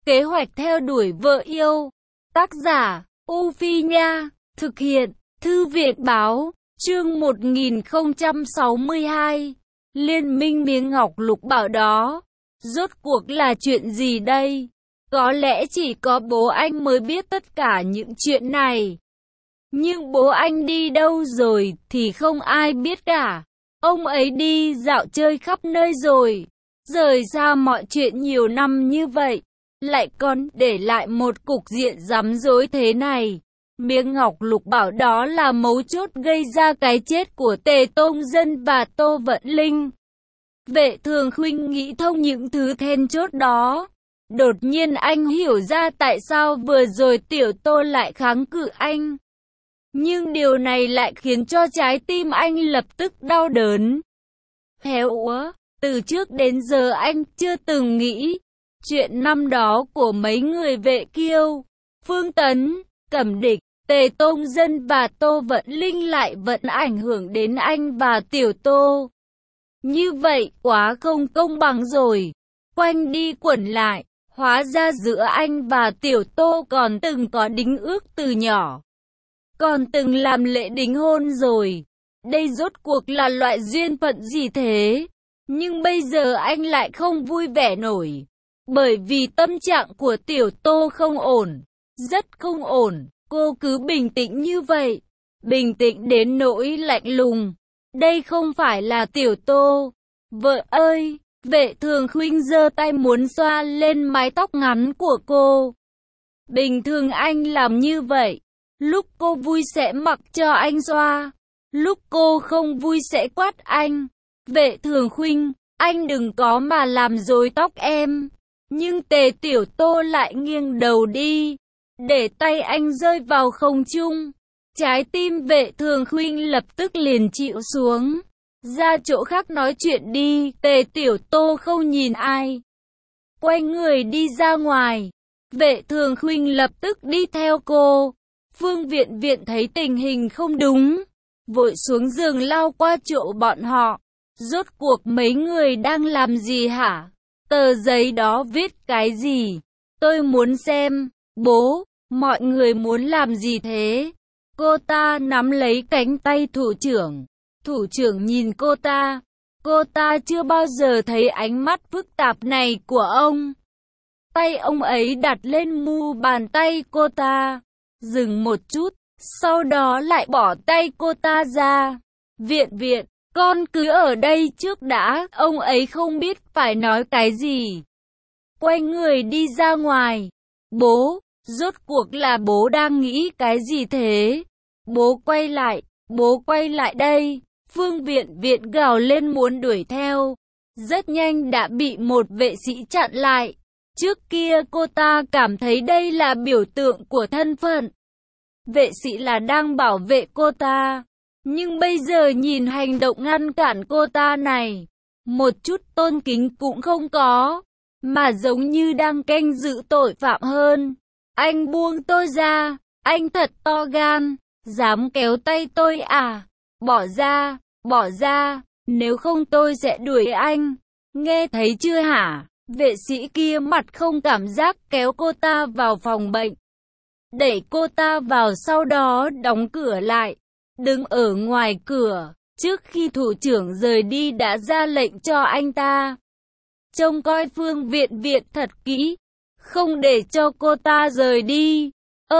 Kế hoạch theo đuổi vợ yêu. Tác giả, U Phi Nha. Thực hiện, Thư viện Báo. Chương 1062. Liên minh miếng ngọc lục bảo đó. Rốt cuộc là chuyện gì đây? Có lẽ chỉ có bố anh mới biết tất cả những chuyện này. Nhưng bố anh đi đâu rồi thì không ai biết cả. Ông ấy đi dạo chơi khắp nơi rồi. Rời xa mọi chuyện nhiều năm như vậy, lại còn để lại một cục diện rắm rối thế này. Miếng ngọc lục bảo đó là mấu chốt gây ra cái chết của Tề Tông Dân và Tô Vận Linh. Vệ Thường Khuynh nghĩ thông những thứ then chốt đó. Đột nhiên anh hiểu ra tại sao vừa rồi Tiểu Tô lại kháng cự anh. Nhưng điều này lại khiến cho trái tim anh lập tức đau đớn. Héo úa, từ trước đến giờ anh chưa từng nghĩ chuyện năm đó của mấy người Vệ Kiêu, Phương Tấn, Cẩm Địch, Tề Tông Dân và Tô Vận Linh lại vẫn ảnh hưởng đến anh và Tiểu Tô. Như vậy quá không công bằng rồi. Quanh đi quẩn lại, hóa ra giữa anh và Tiểu Tô còn từng có đính ước từ nhỏ. Còn từng làm lễ đính hôn rồi. Đây rốt cuộc là loại duyên phận gì thế? Nhưng bây giờ anh lại không vui vẻ nổi. Bởi vì tâm trạng của Tiểu Tô không ổn. Rất không ổn. Cô cứ bình tĩnh như vậy. Bình tĩnh đến nỗi lạnh lùng. Đây không phải là Tiểu Tô. Vợ ơi! Vệ Thường Khuynh giơ tay muốn xoa lên mái tóc ngắn của cô. Bình thường anh làm như vậy. Lúc cô vui sẽ mặc cho anh xoa. Lúc cô không vui sẽ quát anh. Vệ Thường Khuynh, anh đừng có mà làm rối tóc em. Nhưng Tề Tiểu Tô lại nghiêng đầu đi, để tay anh rơi vào không trung. Trái tim Vệ Thường Khuynh lập tức liền chịu xuống. Ra chỗ khác nói chuyện đi. Tề Tiểu Tô không nhìn ai, quay người đi ra ngoài. Vệ Thường Khuynh lập tức đi theo cô. Phương Viện Viện thấy tình hình không đúng, vội xuống giường lao qua chỗ bọn họ. Rốt cuộc mấy người đang làm gì hả? Tờ giấy đó viết cái gì? Tôi muốn xem. Bố, mọi người muốn làm gì thế? Cô ta nắm lấy cánh tay thủ trưởng. Thủ trưởng nhìn cô ta. Cô ta chưa bao giờ thấy ánh mắt phức tạp này của ông. Tay ông ấy đặt lên mu bàn tay cô ta. Dừng một chút, sau đó lại bỏ tay cô ta ra. Viện Viện, con cứ ở đây trước đã. Ông ấy không biết phải nói cái gì. Quay người đi ra ngoài. Bố, rốt cuộc là bố đang nghĩ cái gì thế? Bố quay lại đây. Phương Viện Viện gào lên muốn đuổi theo. Rất nhanh đã bị một vệ sĩ chặn lại. Trước kia cô ta cảm thấy đây là biểu tượng của thân phận. Vệ sĩ là đang bảo vệ cô ta. Nhưng bây giờ nhìn hành động ngăn cản cô ta này, một chút tôn kính cũng không có, mà giống như đang canh giữ tội phạm hơn. Anh buông tôi ra, anh thật to gan, dám kéo tay tôi à? Bỏ ra, nếu không tôi sẽ đuổi anh. Nghe thấy chưa hả? Vệ sĩ kia mặt không cảm giác kéo cô ta vào phòng bệnh. Đẩy cô ta vào sau đó đóng cửa lại. Đứng ở ngoài cửa, trước khi thủ trưởng rời đi đã ra lệnh cho anh ta trông coi Phương Viện Viện thật kỹ, không để cho cô ta rời đi.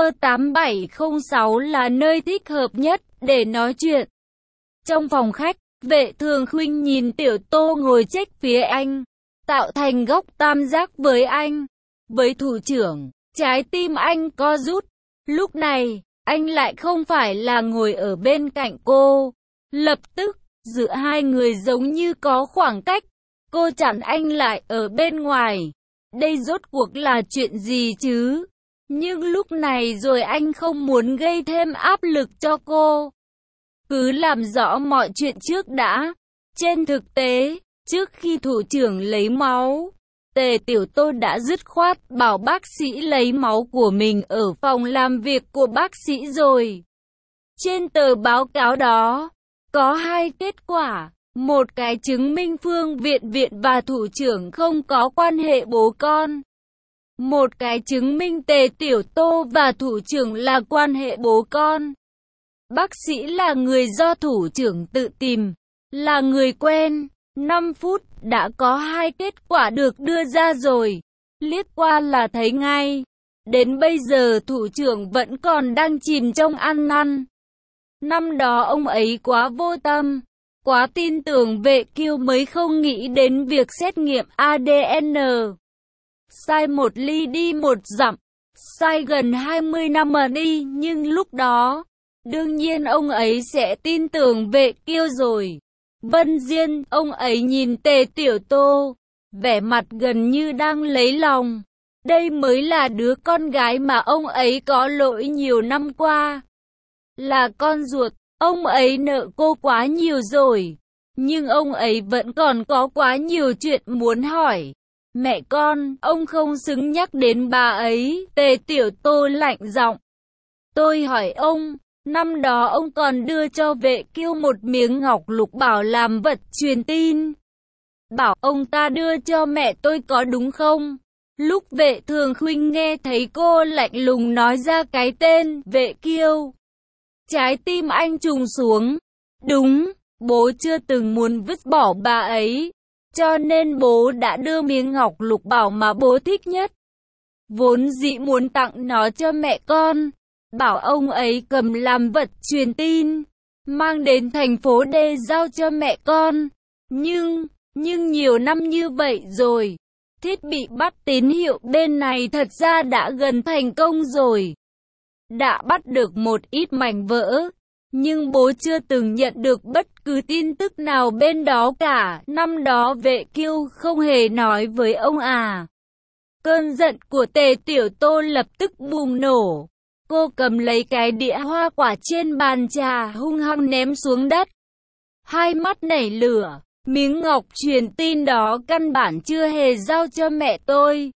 8706 là nơi thích hợp nhất để nói chuyện. Trong phòng khách, Vệ Thường Khuynh nhìn Tiểu Tô ngồi chếch phía anh, tạo thành góc tam giác với anh. Với thủ trưởng, trái tim anh co rút. Lúc này, anh lại không phải là ngồi ở bên cạnh cô. Lập tức, giữa hai người giống như có khoảng cách. Cô chặn anh lại ở bên ngoài. Đây rốt cuộc là chuyện gì chứ? Nhưng lúc này rồi anh không muốn gây thêm áp lực cho cô. Cứ làm rõ mọi chuyện trước đã. Trên thực tế, trước khi thủ trưởng lấy máu, Tề Tiểu Tô đã dứt khoát bảo bác sĩ lấy máu của mình ở phòng làm việc của bác sĩ rồi. Trên tờ báo cáo đó, có hai kết quả. Một cái chứng minh Phương Viện Viện và thủ trưởng không có quan hệ bố con. Một cái chứng minh Tề Tiểu Tô và thủ trưởng là quan hệ bố con. Bác sĩ là người do thủ trưởng tự tìm, là người quen. 5 phút đã có 2 kết quả được đưa ra rồi. Liếc qua là thấy ngay. Đến bây giờ thủ trưởng vẫn còn đang chìm trong ăn năn. Năm đó ông ấy quá vô tâm, quá tin tưởng Vệ Kiêu mới không nghĩ đến việc xét nghiệm ADN. Sai một ly đi một dặm, sai gần 20 năm mà đi, nhưng lúc đó, đương nhiên ông ấy sẽ tin tưởng Vệ Kiêu rồi. Vân Diên, ông ấy nhìn Tề Tiểu Tô, vẻ mặt gần như đang lấy lòng. Đây mới là đứa con gái mà ông ấy có lỗi nhiều năm qua. Là con ruột, ông ấy nợ cô quá nhiều rồi. Nhưng ông ấy vẫn còn có quá nhiều chuyện muốn hỏi. Mẹ con, ông không xứng nhắc đến bà ấy. Tề Tiểu Tô lạnh giọng. Tôi hỏi ông, năm đó ông còn đưa cho Vệ Kiêu một miếng ngọc lục bảo làm vật truyền tin. Bảo ông ta đưa cho mẹ tôi có đúng không? Lúc Vệ Thường Khuynh nghe thấy cô lạnh lùng nói ra cái tên Vệ Kiêu, trái tim anh trùng xuống. Đúng, bố chưa từng muốn vứt bỏ bà ấy, cho nên bố đã đưa miếng ngọc lục bảo mà bố thích nhất. Vốn dĩ muốn tặng nó cho mẹ con, bảo ông ấy cầm làm vật truyền tin, mang đến thành phố D giao cho mẹ con. Nhưng nhiều năm như vậy rồi, thiết bị bắt tín hiệu bên này thật ra đã gần thành công rồi. Đã bắt được một ít mảnh vỡ, nhưng bố chưa từng nhận được bất cứ tin tức nào bên đó cả. Năm đó Vệ Kiêu không hề nói với ông à. Cơn giận của Tề Tiểu Tô lập tức bùng nổ. Cô cầm lấy cái đĩa hoa quả trên bàn trà hung hăng ném xuống đất. Hai mắt nảy lửa. Miếng ngọc truyền tin đó căn bản chưa hề giao cho mẹ tôi.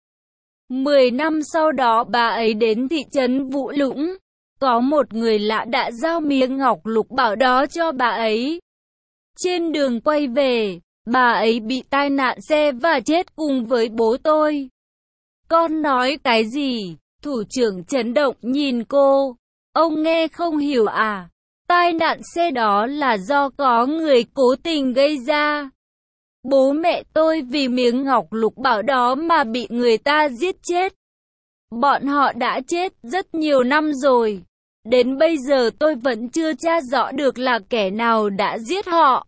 10 năm sau đó bà ấy đến thị trấn Vũ Lũng. Có một người lạ đã giao miếng ngọc lục bảo đó cho bà ấy. Trên đường quay về, bà ấy bị tai nạn xe và chết cùng với bố tôi. Con nói cái gì? Thủ trưởng chấn động nhìn cô. Ông nghe không hiểu à? Tai nạn xe đó là do có người cố tình gây ra. Bố mẹ tôi vì miếng ngọc lục bảo đó mà bị người ta giết chết. Bọn họ đã chết rất nhiều năm rồi. Đến bây giờ tôi vẫn chưa tra rõ được là kẻ nào đã giết họ.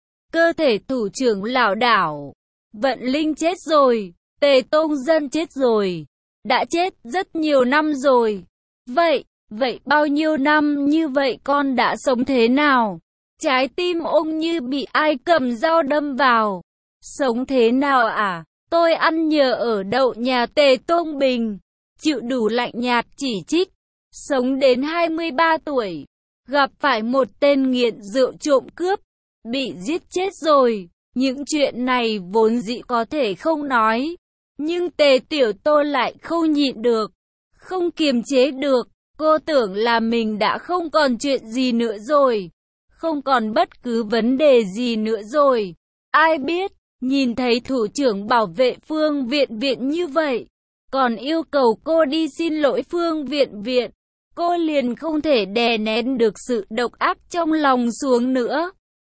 Cơ thể thủ trưởng lảo đảo. Vận Linh chết rồi. Tề Tôn Dân chết rồi. Đã chết rất nhiều năm rồi. Vậy bao nhiêu năm như vậy con đã sống thế nào? Trái tim ông như bị ai cầm dao đâm vào. Sống thế nào à? Tôi ăn nhờ ở đậu nhà Tề Tôn Bình. Chịu đủ lạnh nhạt chỉ trích. Sống đến 23 tuổi. Gặp phải một tên nghiện rượu trộm cướp. Bị giết chết rồi. Những chuyện này vốn dĩ có thể không nói. Nhưng Tề Tiểu Tô lại không nhịn được. Không kiềm chế được. Cô tưởng là mình đã không còn chuyện gì nữa rồi. Không còn bất cứ vấn đề gì nữa rồi. Ai biết, nhìn thấy thủ trưởng bảo vệ Phương Viện như vậy, còn yêu cầu cô đi xin lỗi Phương Viện, cô liền không thể đè nén được sự độc ác trong lòng xuống nữa.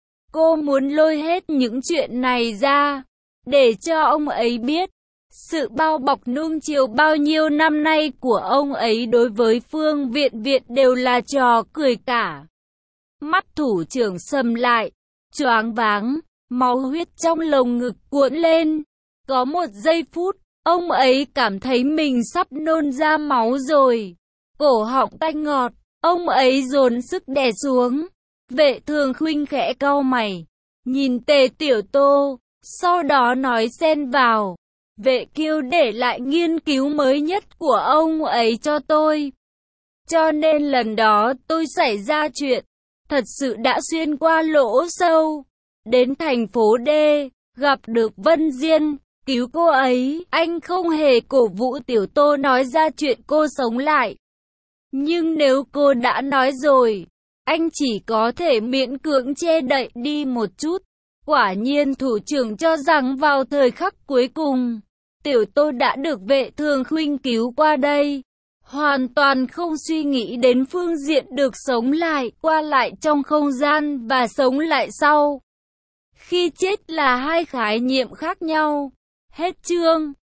Cô muốn lôi hết những chuyện này ra, để cho ông ấy biết, sự bao bọc nuông chiều bao nhiêu năm nay của ông ấy đối với Phương Viện đều là trò cười cả. Mắt thủ trưởng sầm lại, choáng váng, máu huyết trong lồng ngực cuộn lên. Có một giây phút, ông ấy cảm thấy mình sắp nôn ra máu rồi. Cổ họng tanh ngọt, ông ấy dồn sức đè xuống. Vệ Thường Khuynh khẽ cau mày, nhìn Tề Tiểu Tô, sau đó nói xen vào. Vệ Kiêu để lại nghiên cứu mới nhất của ông ấy cho tôi. Cho nên lần đó tôi xảy ra chuyện, thật sự đã xuyên qua lỗ sâu. Đến thành phố D, gặp được Vân Diên, cứu cô ấy. Anh không hề cổ vũ Tiểu Tô nói ra chuyện cô sống lại. Nhưng nếu cô đã nói rồi, anh chỉ có thể miễn cưỡng che đậy đi một chút. Quả nhiên thủ trưởng cho rằng vào thời khắc cuối cùng, tiểu tôi đã được vệ thường khuynh cứu qua đây. Hoàn toàn không suy nghĩ đến phương diện được sống lại, qua lại trong không gian và sống lại sau khi chết là hai khái niệm khác nhau. Hết chương.